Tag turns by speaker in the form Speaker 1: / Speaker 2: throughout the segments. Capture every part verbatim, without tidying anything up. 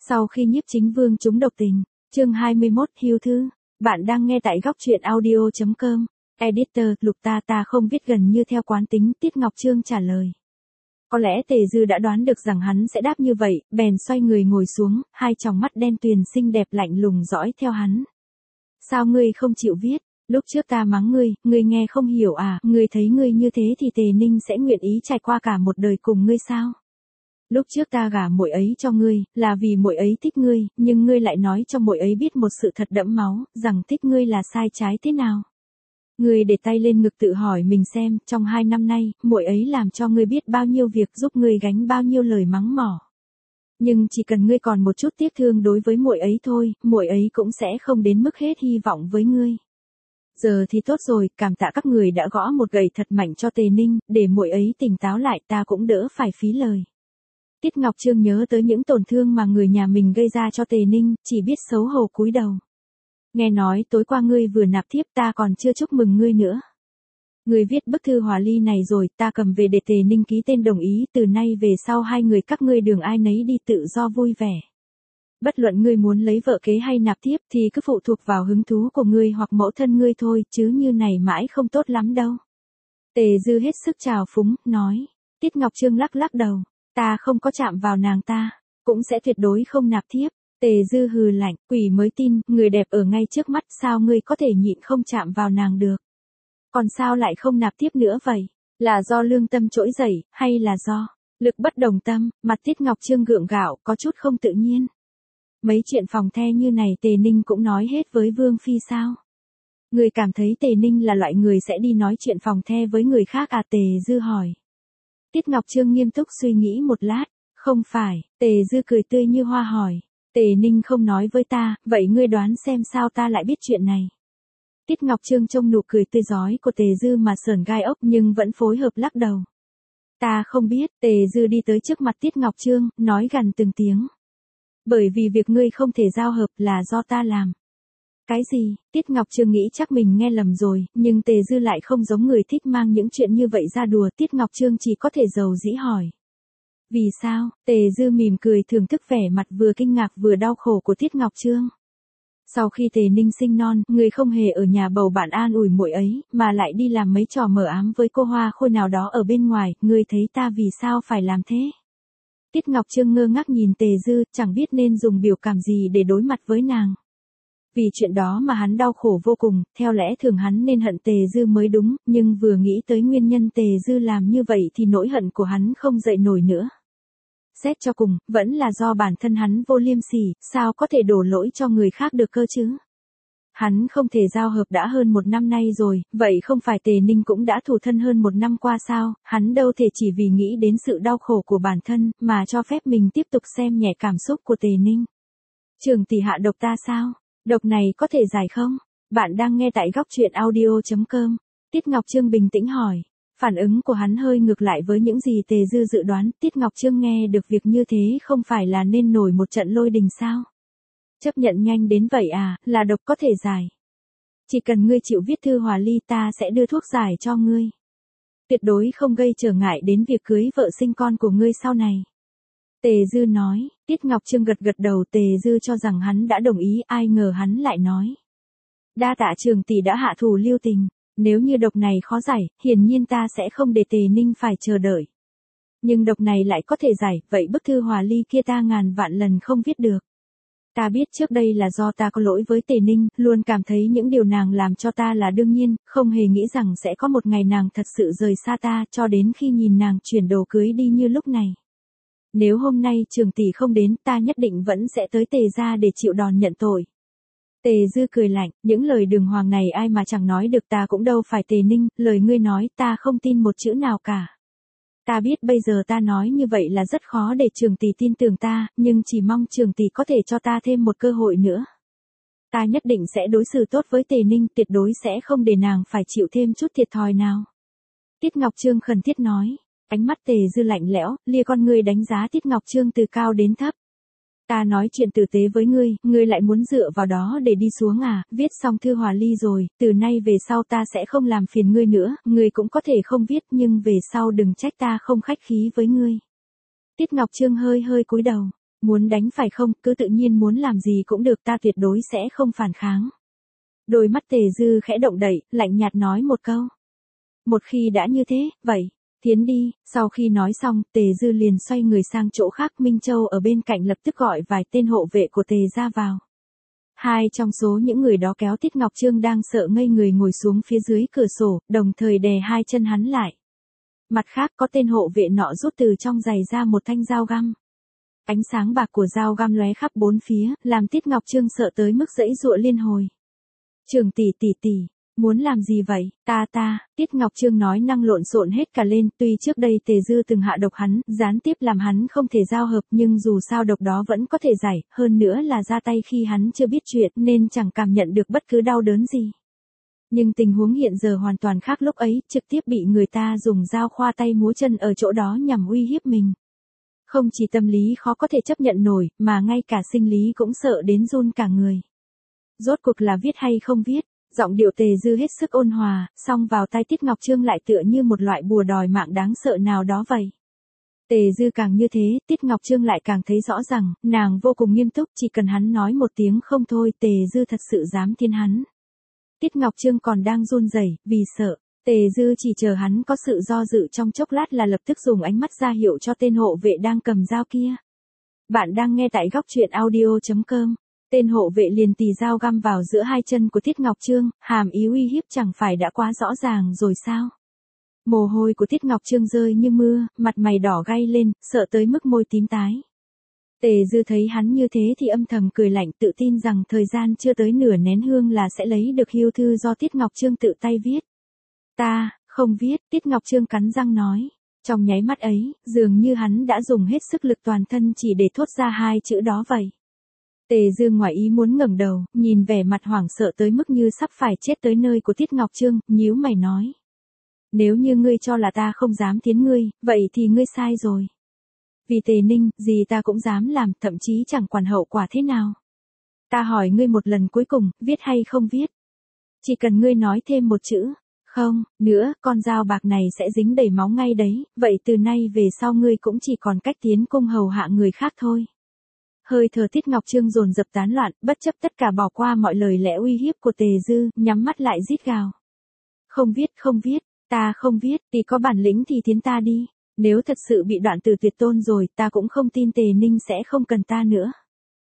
Speaker 1: Sau khi Nhiếp Chính Vương trúng độc tình, chương hai mươi mốt hưu thư, bạn đang nghe tại góc truyện audio chấm com. Editor, Lục ta ta không viết gần như theo quán tính, Tiết Ngọc Trương trả lời. Có lẽ Tề Dư đã đoán được rằng hắn sẽ đáp như vậy, bèn xoay người ngồi xuống, hai tròng mắt đen tuyền xinh đẹp lạnh lùng dõi theo hắn. Sao ngươi không chịu viết? Lúc trước ta mắng ngươi, ngươi nghe không hiểu à, ngươi thấy ngươi như thế thì Tề Ninh sẽ nguyện ý trải qua cả một đời cùng ngươi sao? Lúc trước ta gả muội ấy cho ngươi, là vì muội ấy thích ngươi, nhưng ngươi lại nói cho muội ấy biết một sự thật đẫm máu, rằng thích ngươi là sai trái thế nào. Ngươi để tay lên ngực tự hỏi mình xem, trong hai năm nay, muội ấy làm cho ngươi biết bao nhiêu việc, giúp ngươi gánh bao nhiêu lời mắng mỏ. Nhưng chỉ cần ngươi còn một chút tiếc thương đối với muội ấy thôi, muội ấy cũng sẽ không đến mức hết hy vọng với ngươi. Giờ thì tốt rồi, cảm tạ các người đã gõ một gậy thật mạnh cho Tề Ninh, để muội ấy tỉnh táo lại, ta cũng đỡ phải phí lời. Tiết Ngọc Trương nhớ tới những tổn thương mà người nhà mình gây ra cho Tề Ninh, chỉ biết xấu hổ cúi đầu. Nghe nói tối qua ngươi vừa nạp thiếp, ta còn chưa chúc mừng ngươi nữa. Ngươi viết bức thư hòa ly này rồi, ta cầm về để Tề Ninh ký tên đồng ý, từ nay về sau hai người các ngươi đường ai nấy đi tự do vui vẻ. Bất luận ngươi muốn lấy vợ kế hay nạp thiếp thì cứ phụ thuộc vào hứng thú của ngươi hoặc mẫu thân ngươi thôi, chứ như này mãi không tốt lắm đâu. Tề Dư hết sức trào phúng, nói. Tiết Ngọc Trương lắc lắc đầu. Ta không có chạm vào nàng ta, cũng sẽ tuyệt đối không nạp thiếp. Tề Dư hừ lạnh, quỷ mới tin, người đẹp ở ngay trước mắt, sao ngươi có thể nhịn không chạm vào nàng được. Còn sao lại không nạp thiếp nữa vậy? Là do lương tâm trỗi dậy, hay là do lực bất đồng tâm? Mặt Tiết Ngọc Trương gượng gạo, có chút không tự nhiên. Mấy chuyện phòng the như này Tề Ninh cũng nói hết với Vương Phi sao? Người cảm thấy Tề Ninh là loại người sẽ đi nói chuyện phòng the với người khác à? Tề Dư hỏi. Tiết Ngọc Trương nghiêm túc suy nghĩ một lát, không phải, Tề Dư cười tươi như hoa hỏi. Tề Ninh không nói với ta, vậy ngươi đoán xem sao ta lại biết chuyện này. Tiết Ngọc Trương trông nụ cười tươi rói của Tề Dư mà sởn gai ốc nhưng vẫn phối hợp lắc đầu. Ta không biết, Tề Dư đi tới trước mặt Tiết Ngọc Trương, nói gằn từng tiếng. Bởi vì việc ngươi không thể giao hợp là do ta làm. Cái gì? Tiết Ngọc Trương nghĩ chắc mình nghe lầm rồi, nhưng Tề Dư lại không giống người thích mang những chuyện như vậy ra đùa. Tiết Ngọc Trương chỉ có thể giàu dĩ hỏi. Vì sao? Tề Dư mỉm cười thưởng thức vẻ mặt vừa kinh ngạc vừa đau khổ của Tiết Ngọc Trương. Sau khi Tề Ninh sinh non, người không hề ở nhà bầu bạn an ủi muội ấy, mà lại đi làm mấy trò mờ ám với cô hoa khôi nào đó ở bên ngoài, ngươi thấy ta vì sao phải làm thế? Tiết Ngọc Trương ngơ ngác nhìn Tề Dư, chẳng biết nên dùng biểu cảm gì để đối mặt với nàng. Vì chuyện đó mà hắn đau khổ vô cùng, theo lẽ thường hắn nên hận Tề Dư mới đúng, nhưng vừa nghĩ tới nguyên nhân Tề Dư làm như vậy thì nỗi hận của hắn không dậy nổi nữa. Xét cho cùng, vẫn là do bản thân hắn vô liêm sỉ, sao có thể đổ lỗi cho người khác được cơ chứ? Hắn không thể giao hợp đã hơn một năm nay rồi, vậy không phải Tề Ninh cũng đã thủ thân hơn một năm qua sao? Hắn đâu thể chỉ vì nghĩ đến sự đau khổ của bản thân, mà cho phép mình tiếp tục xem nhẹ cảm xúc của Tề Ninh. Trường tỷ hạ độc ta sao? Độc này có thể giải không? Bạn đang nghe tại góc truyện audio chấm com. Tiết Ngọc Trương bình tĩnh hỏi. Phản ứng của hắn hơi ngược lại với những gì Tề Dư dự đoán. Tiết Ngọc Trương nghe được việc như thế không phải là nên nổi một trận lôi đình sao? Chấp nhận nhanh đến vậy à, là độc có thể giải. Chỉ cần ngươi chịu viết thư hòa ly ta sẽ đưa thuốc giải cho ngươi. Tuyệt đối không gây trở ngại đến việc cưới vợ sinh con của ngươi sau này. Tề Dư nói. Tiết Ngọc Trương gật gật đầu. Tề Dư cho rằng hắn đã đồng ý, ai ngờ hắn lại nói. Đa tạ trường tỷ đã hạ thủ lưu tình, nếu như độc này khó giải, hiển nhiên ta sẽ không để Tề Ninh phải chờ đợi. Nhưng độc này lại có thể giải, vậy bức thư hòa ly kia ta ngàn vạn lần không viết được. Ta biết trước đây là do ta có lỗi với Tề Ninh, luôn cảm thấy những điều nàng làm cho ta là đương nhiên, không hề nghĩ rằng sẽ có một ngày nàng thật sự rời xa ta, cho đến khi nhìn nàng chuyển đồ cưới đi như lúc này. Nếu hôm nay trường tỷ không đến, ta nhất định vẫn sẽ tới Tề gia để chịu đòn nhận tội. Tề Dư cười lạnh, những lời đường hoàng này ai mà chẳng nói được, ta cũng đâu phải Tề Ninh, lời ngươi nói ta không tin một chữ nào cả. Ta biết bây giờ ta nói như vậy là rất khó để trường tỷ tin tưởng ta, nhưng chỉ mong trường tỷ có thể cho ta thêm một cơ hội nữa. Ta nhất định sẽ đối xử tốt với Tề Ninh, tuyệt đối sẽ không để nàng phải chịu thêm chút thiệt thòi nào. Tiết Ngọc Trương khẩn thiết nói. Ánh mắt Tề Dư lạnh lẽo, lia con ngươi đánh giá Tiết Ngọc Trương từ cao đến thấp. Ta nói chuyện tử tế với ngươi, ngươi lại muốn dựa vào đó để đi xuống à? Viết xong thư hòa ly rồi, từ nay về sau ta sẽ không làm phiền ngươi nữa, ngươi cũng có thể không viết, nhưng về sau đừng trách ta không khách khí với ngươi. Tiết Ngọc Trương hơi hơi cúi đầu. Muốn đánh phải không, cứ tự nhiên muốn làm gì cũng được, ta tuyệt đối sẽ không phản kháng. Đôi mắt Tề Dư khẽ động đậy, lạnh nhạt nói một câu. Một khi đã như thế, vậy, tiến đi. Sau khi nói xong, Tề Dư liền xoay người sang chỗ khác. Minh Châu ở bên cạnh lập tức gọi vài tên hộ vệ của Tề gia vào. Hai trong số những người đó kéo Tiết Ngọc Trương đang sợ ngây người ngồi xuống phía dưới cửa sổ, đồng thời đè hai chân hắn lại. Mặt khác có tên hộ vệ nọ rút từ trong giày ra một thanh dao găm. Ánh sáng bạc của dao găm lóe khắp bốn phía, làm Tiết Ngọc Trương sợ tới mức giãy giụa liên hồi. Trường tỷ tỷ tỷ, muốn làm gì vậy, ta ta, Tiết Ngọc Trương nói năng lộn xộn hết cả lên, tuy trước đây Tề Dư từng hạ độc hắn, gián tiếp làm hắn không thể giao hợp nhưng dù sao độc đó vẫn có thể giải, hơn nữa là ra tay khi hắn chưa biết chuyện nên chẳng cảm nhận được bất cứ đau đớn gì. Nhưng tình huống hiện giờ hoàn toàn khác, lúc ấy, trực tiếp bị người ta dùng dao khoa tay múa chân ở chỗ đó nhằm uy hiếp mình. Không chỉ tâm lý khó có thể chấp nhận nổi, mà ngay cả sinh lý cũng sợ đến run cả người. Rốt cuộc là viết hay không viết, giọng điệu Tề Dư hết sức ôn hòa, song vào tai Tiết Ngọc Trương lại tựa như một loại bùa đòi mạng đáng sợ nào đó vậy. Tề Dư càng như thế, Tiết Ngọc Trương lại càng thấy rõ rằng, nàng vô cùng nghiêm túc, chỉ cần hắn nói một tiếng không thôi, Tề Dư thật sự dám thiên hắn. Tiết Ngọc Trương còn đang run rẩy, vì sợ. Tề Dư chỉ chờ hắn có sự do dự trong chốc lát là lập tức dùng ánh mắt ra hiệu cho tên hộ vệ đang cầm dao kia. Bạn đang nghe tại góc truyện audio chấm com. Tên hộ vệ liền tì dao găm vào giữa hai chân của Tiết Ngọc Trương, hàm ý uy hiếp chẳng phải đã quá rõ ràng rồi sao? Mồ hôi của Tiết Ngọc Trương rơi như mưa, mặt mày đỏ gay lên, sợ tới mức môi tím tái. Tề Dư thấy hắn như thế thì âm thầm cười lạnh, tự tin rằng thời gian chưa tới nửa nén hương là sẽ lấy được hưu thư do Tiết Ngọc Trương tự tay viết. Ta, không viết, Tiết Ngọc Trương cắn răng nói. Trong nháy mắt ấy, dường như hắn đã dùng hết sức lực toàn thân chỉ để thốt ra hai chữ đó vậy. Tề Dư ngoài ý muốn ngẩng đầu, nhìn vẻ mặt hoảng sợ tới mức như sắp phải chết tới nơi của Tiết Ngọc Trương, nhíu mày nói. Nếu như ngươi cho là ta không dám thiến ngươi, vậy thì ngươi sai rồi. Vì Tề Ninh, gì ta cũng dám làm, thậm chí chẳng quản hậu quả thế nào. Ta hỏi ngươi một lần cuối cùng, viết hay không viết? Chỉ cần ngươi nói thêm một chữ, không, nữa, con dao bạc này sẽ dính đầy máu ngay đấy, vậy từ nay về sau ngươi cũng chỉ còn cách tiến cung hầu hạ người khác thôi. Hơi thở Tiết Ngọc Trương dồn dập tán loạn, bất chấp tất cả bỏ qua mọi lời lẽ uy hiếp của Tề Dư, nhắm mắt lại rít gào. Không viết, không viết, ta không viết, thì có bản lĩnh thì thiến ta đi. Nếu thật sự bị đoạn từ tuyệt tôn rồi, ta cũng không tin Tề Ninh sẽ không cần ta nữa.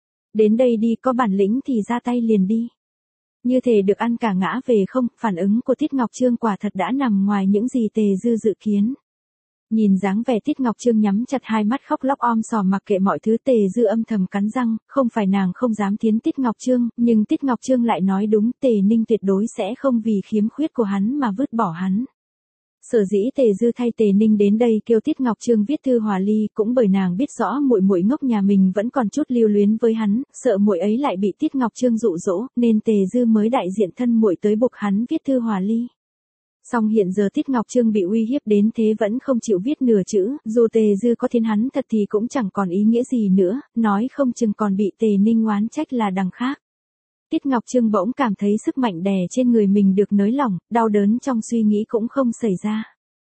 Speaker 1: Đến đây đi, có bản lĩnh thì ra tay liền đi. Như thể được ăn cả ngã về không, phản ứng của Tiết Ngọc Trương quả thật đã nằm ngoài những gì Tề Dư dự kiến. Nhìn dáng vẻ Tiết Ngọc Trương nhắm chặt hai mắt khóc lóc om sòm mặc kệ mọi thứ, Tề Dư âm thầm cắn răng, không phải nàng không dám thiến Tiết Ngọc Trương, nhưng Tiết Ngọc Trương lại nói đúng, Tề Ninh tuyệt đối sẽ không vì khiếm khuyết của hắn mà vứt bỏ hắn. Sở dĩ Tề Dư thay Tề Ninh đến đây kêu Tiết Ngọc Trương viết thư hòa ly, cũng bởi nàng biết rõ muội muội ngốc nhà mình vẫn còn chút lưu luyến với hắn, sợ muội ấy lại bị Tiết Ngọc Trương dụ dỗ, nên Tề Dư mới đại diện thân muội tới buộc hắn viết thư hòa ly. Song hiện giờ Tiết Ngọc Trương bị uy hiếp đến thế vẫn không chịu viết nửa chữ, dù Tề Dư có thiên hắn thật thì cũng chẳng còn ý nghĩa gì nữa, nói không chừng còn bị Tề Ninh oán trách là đằng khác. Tiết Ngọc Trương bỗng cảm thấy sức mạnh đè trên người mình được nới lỏng, đau đớn trong suy nghĩ cũng không xảy ra.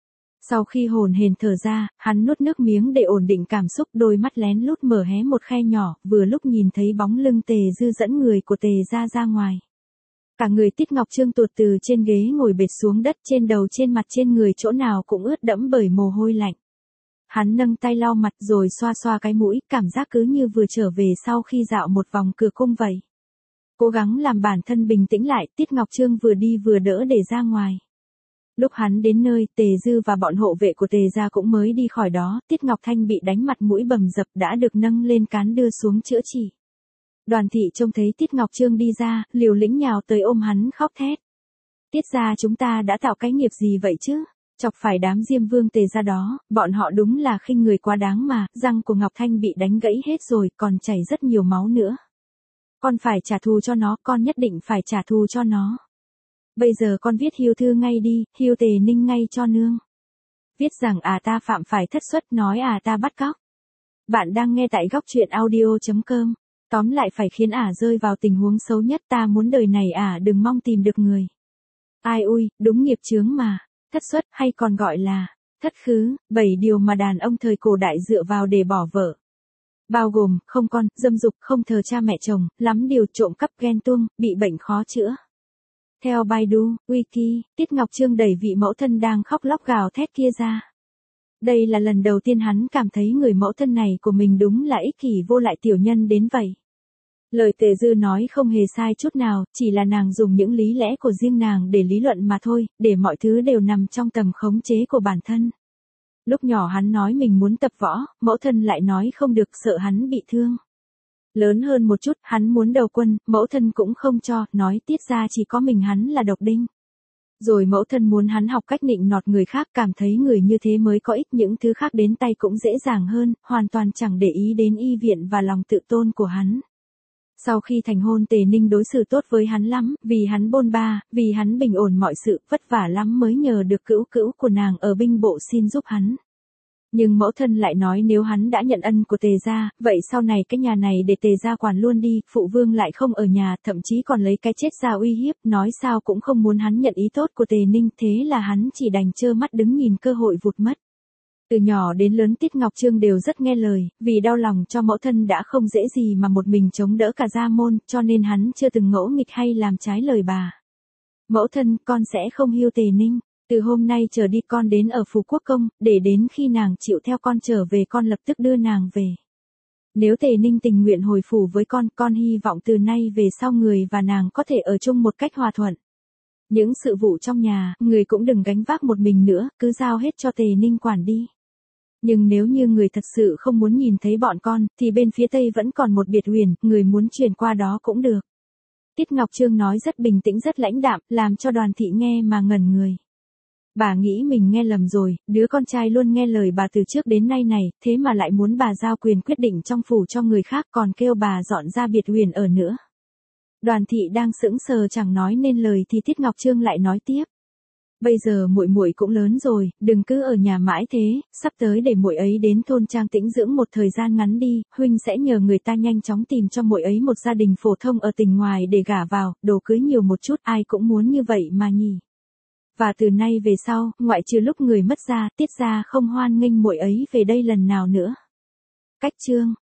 Speaker 1: Sau khi hồn hển thở ra, hắn nuốt nước miếng để ổn định cảm xúc, đôi mắt lén lút mở hé một khe nhỏ, vừa lúc nhìn thấy bóng lưng Tề Dư dẫn người của Tề gia ra ngoài. Cả người Tiết Ngọc Trương tuột từ trên ghế ngồi bệt xuống đất, trên đầu trên mặt trên người chỗ nào cũng ướt đẫm bởi mồ hôi lạnh. Hắn nâng tay lau mặt rồi xoa xoa cái mũi, cảm giác cứ như vừa trở về sau khi dạo một vòng cửa cung vậy. Cố gắng làm bản thân bình tĩnh lại, Tiết Ngọc Trương vừa đi vừa đỡ để ra ngoài. Lúc hắn đến nơi, Tề Dư và bọn hộ vệ của Tề gia cũng mới đi khỏi đó, Tiết Ngọc Thanh bị đánh mặt mũi bầm dập đã được nâng lên cán đưa xuống chữa trị. Đoàn thị trông thấy Tiết Ngọc Trương đi ra, liều lĩnh nhào tới ôm hắn khóc thét. Tiết gia chúng ta đã tạo cái nghiệp gì vậy chứ? Chọc phải đám Diêm Vương Tề gia đó, bọn họ đúng là khinh người quá đáng mà, răng của Ngọc Thanh bị đánh gãy hết rồi, còn chảy rất nhiều máu nữa. Con phải trả thù cho nó, con nhất định phải trả thù cho nó. Bây giờ con viết hiêu thư ngay đi, hiêu Tề Ninh ngay cho nương. Viết rằng à ta phạm phải thất suất, nói à ta bắt cóc. Bạn đang nghe tại góc truyện audio chấm com. Tóm lại phải khiến ả rơi vào tình huống xấu nhất, ta muốn đời này ả đừng mong tìm được người. Ai ui, đúng nghiệp chướng mà, thất suất hay còn gọi là thất khứ, bảy điều mà đàn ông thời cổ đại dựa vào để bỏ vợ. Bao gồm, không con, dâm dục, không thờ cha mẹ chồng, lắm điều, trộm cắp, ghen tuông, bị bệnh khó chữa. Theo Baidu, Wiki, Tiết Ngọc Trương đẩy vị mẫu thân đang khóc lóc gào thét kia ra. Đây là lần đầu tiên hắn cảm thấy người mẫu thân này của mình đúng là ích kỷ vô lại tiểu nhân đến vậy. Lời Tề Dư nói không hề sai chút nào, chỉ là nàng dùng những lý lẽ của riêng nàng để lý luận mà thôi, để mọi thứ đều nằm trong tầm khống chế của bản thân. Lúc nhỏ hắn nói mình muốn tập võ, mẫu thân lại nói không được, sợ hắn bị thương. Lớn hơn một chút, hắn muốn đầu quân, mẫu thân cũng không cho, nói tiết ra chỉ có mình hắn là độc đinh. Rồi mẫu thân muốn hắn học cách nịnh nọt người khác, cảm thấy người như thế mới có ích, những thứ khác đến tay cũng dễ dàng hơn, hoàn toàn chẳng để ý đến y viện và lòng tự tôn của hắn. Sau khi thành hôn Tề Ninh đối xử tốt với hắn lắm, vì hắn bôn ba, vì hắn bình ổn mọi sự, vất vả lắm mới nhờ được cữu cữu của nàng ở binh bộ xin giúp hắn. Nhưng mẫu thân lại nói nếu hắn đã nhận ân của Tề gia, vậy sau này cái nhà này để Tề gia quản luôn đi, phụ vương lại không ở nhà, thậm chí còn lấy cái chết ra uy hiếp, nói sao cũng không muốn hắn nhận ý tốt của Tề Ninh, thế là hắn chỉ đành trơ mắt đứng nhìn cơ hội vụt mất. Từ nhỏ đến lớn Tiết Ngọc Trương đều rất nghe lời, vì đau lòng cho mẫu thân đã không dễ gì mà một mình chống đỡ cả gia môn, cho nên hắn chưa từng ngỗ nghịch hay làm trái lời bà. Mẫu thân, con sẽ không hiu Tề Ninh. Từ hôm nay trở đi con đến ở Phú Quốc Công, để đến khi nàng chịu theo con trở về con lập tức đưa nàng về. Nếu Tề Ninh tình nguyện hồi phủ với con, con hy vọng từ nay về sau người và nàng có thể ở chung một cách hòa thuận. Những sự vụ trong nhà, người cũng đừng gánh vác một mình nữa, cứ giao hết cho Tề Ninh quản đi. Nhưng nếu như người thật sự không muốn nhìn thấy bọn con, thì bên phía Tây vẫn còn một biệt huyền, người muốn chuyển qua đó cũng được. Tiết Ngọc Trương nói rất bình tĩnh rất lãnh đạm, làm cho Đoàn Thị nghe mà ngẩn người. Bà nghĩ mình nghe lầm rồi, đứa con trai luôn nghe lời bà từ trước đến nay này, thế mà lại muốn bà giao quyền quyết định trong phủ cho người khác, còn kêu bà dọn ra biệt huyền ở nữa. Đoàn Thị đang sững sờ chẳng nói nên lời thì Tiết Ngọc Trương lại nói tiếp. Bây giờ muội muội cũng lớn rồi, đừng cứ ở nhà mãi thế, sắp tới để muội ấy đến thôn Trang tĩnh dưỡng một thời gian ngắn đi, huynh sẽ nhờ người ta nhanh chóng tìm cho muội ấy một gia đình phổ thông ở tỉnh ngoài để gả vào, đồ cưới nhiều một chút, ai cũng muốn như vậy mà nhỉ. Và từ nay về sau, ngoại trừ lúc người mất gia, Tiết gia không hoan nghênh muội ấy về đây lần nào nữa. Cách chương